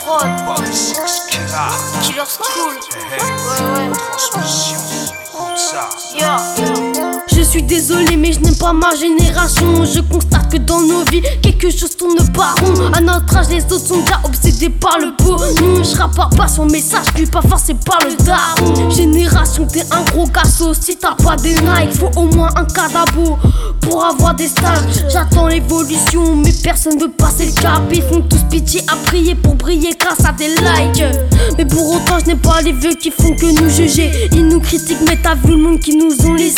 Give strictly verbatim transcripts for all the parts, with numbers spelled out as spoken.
prod. Killer. Killer School. Hey, hey. Ouais, ouais. Transmission. Écoute ça. Yeah. Je suis désolé mais je n'aime pas ma génération. Je constate que dans nos vies quelque chose tourne pas rond. À notre âge les autres sont déjà obsédés par le beau. Nous je rapporte pas son message, puis pas forcé par le daron. Génération t'es un gros cassos. Si t'as pas des Nike faut au moins un cadabo pour avoir des stages. J'attends l'évolution mais personne veut passer le cap. Ils font tous pitié à prier pour briller grâce à des likes. Mais pour autant je n'ai pas les vieux qui font que nous juger. Ils nous critiquent mais t'as vu le monde qui nous ont laissé.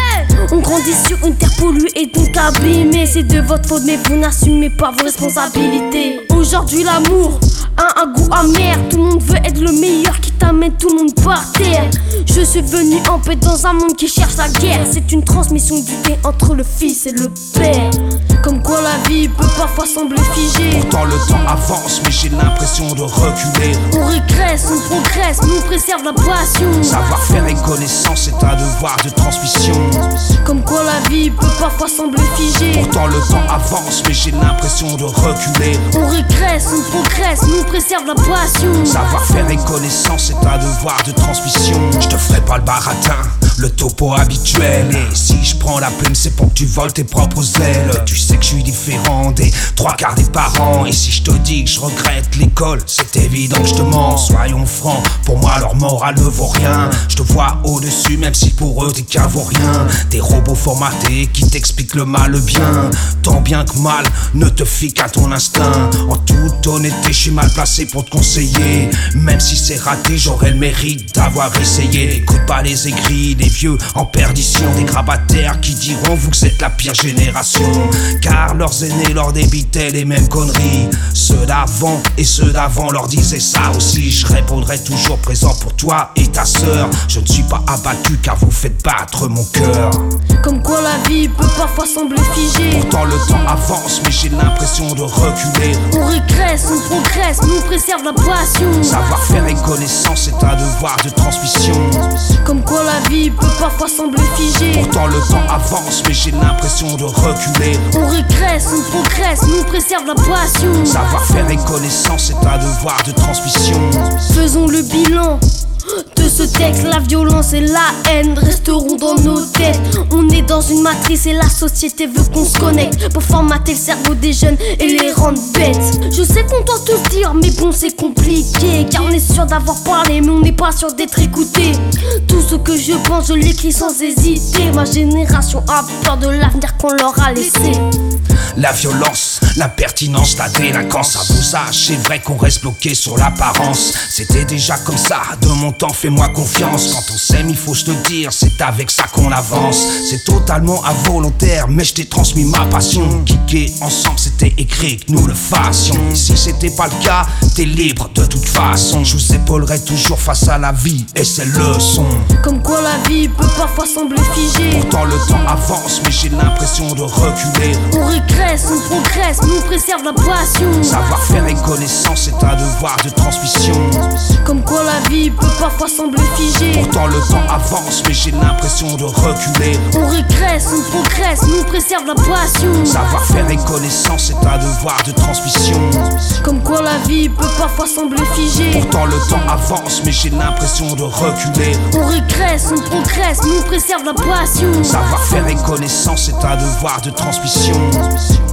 On grandit sur une terre polluée et donc abîmée. C'est de votre faute mais vous n'assumez pas vos responsabilités. Aujourd'hui l'amour a un goût amer. Tout le monde veut être le meilleur qui t'amène tout le monde par terre. Je suis venu en paix dans un monde qui cherche la guerre. C'est une transmission du lien entre le fils et le père. Comme quoi la vie peut parfois sembler figée. Pourtant le temps avance mais j'ai l'impression de reculer. On régresse, on progresse, nous préserve la passion. Savoir-faire et connaissance est un devoir de transmission. Comme quoi la vie peut parfois sembler figée. Pourtant le temps avance mais j'ai l'impression de reculer. On régresse, on progresse, nous préserve la passion. Savoir-faire et connaissance est un devoir de transmission. Je te ferai pas le baratin, le topo habituel. Et si je prends la plume c'est pour que tu voles tes propres ailes. Tu sais que je suis différent des trois quarts des parents. Et si je te dis que je regrette l'école, c'est évident que je te mens. Soyons francs, pour moi leur morale ne vaut rien. Je te vois au-dessus même si pour eux t'es qu'un vaurien. Des robots formatés qui t'expliquent le mal, le bien. Tant bien que mal, ne te fie qu'à ton instinct. En toute honnêteté, je suis mal placé pour te conseiller. Même si c'est raté, j'aurais le mérite d'avoir essayé. N'écoute pas les aigris, les vieux en perdition. Des grabataires qui diront vous que c'est la pire génération. Car leurs aînés leur débitaient les mêmes conneries. Ceux d'avant et ceux d'avant leur disaient ça aussi. Je répondrai toujours présent pour toi et ta sœur. Je ne suis pas abattu car vous faites battre mon cœur. Comme quoi la vie peut parfois sembler figée. Pourtant le temps avance mais j'ai l'impression de reculer. On régresse, on progresse, nous préserve la passion. Savoir-faire et connaissance est un devoir de transmission. Comme quoi la vie peut parfois sembler figée. Pourtant le temps avance mais j'ai l'impression de reculer. On régresse, on progresse, nous préserve la passion. Savoir-faire et connaissance est un devoir de transmission. Faisons le bilan de ce texte, la violence et la haine resteront dans nos têtes. On est dans une matrice et la société veut qu'on se connecte pour formater le cerveau des jeunes et les rendre bêtes. Je sais qu'on doit tous dire mais bon c'est compliqué. Car on est sûr d'avoir parlé mais on n'est pas sûr d'être écouté. Tout ce que je pense je l'écris sans hésiter. Ma génération a peur de l'avenir qu'on leur a laissé. La violence, l'impertinence, la délinquance, à vos âges, c'est vrai qu'on reste bloqué sur l'apparence. C'était déjà comme ça, de mon temps, fais-moi confiance. Quand on s'aime, il faut se le dire, c'est avec ça qu'on avance. C'est totalement involontaire, mais je t'ai transmis ma passion. Kicker ensemble, c'était écrit que nous le fassions. Et si c'était pas le cas, t'es libre de toute façon. Je vous épaulerai toujours face à la vie et ses leçons. Comme quoi la vie peut parfois sembler figée. Pourtant le temps avance, mais j'ai l'impression de reculer. On régresse, on progresse, nous préserve la passion. Savoir-faire et connaissance est un devoir de transmission. Comme quoi la vie peut parfois sembler figée. Pourtant le temps avance mais j'ai l'impression de reculer. On régresse, on progresse, nous préserve la passion. Savoir-faire et connaissance est un devoir de transmission. Comme quoi la vie peut parfois sembler figée. Pourtant le temps avance mais j'ai l'impression de reculer. On régresse, on progresse, nous préserve la passion. Savoir-faire et connaissance est un devoir de transmission.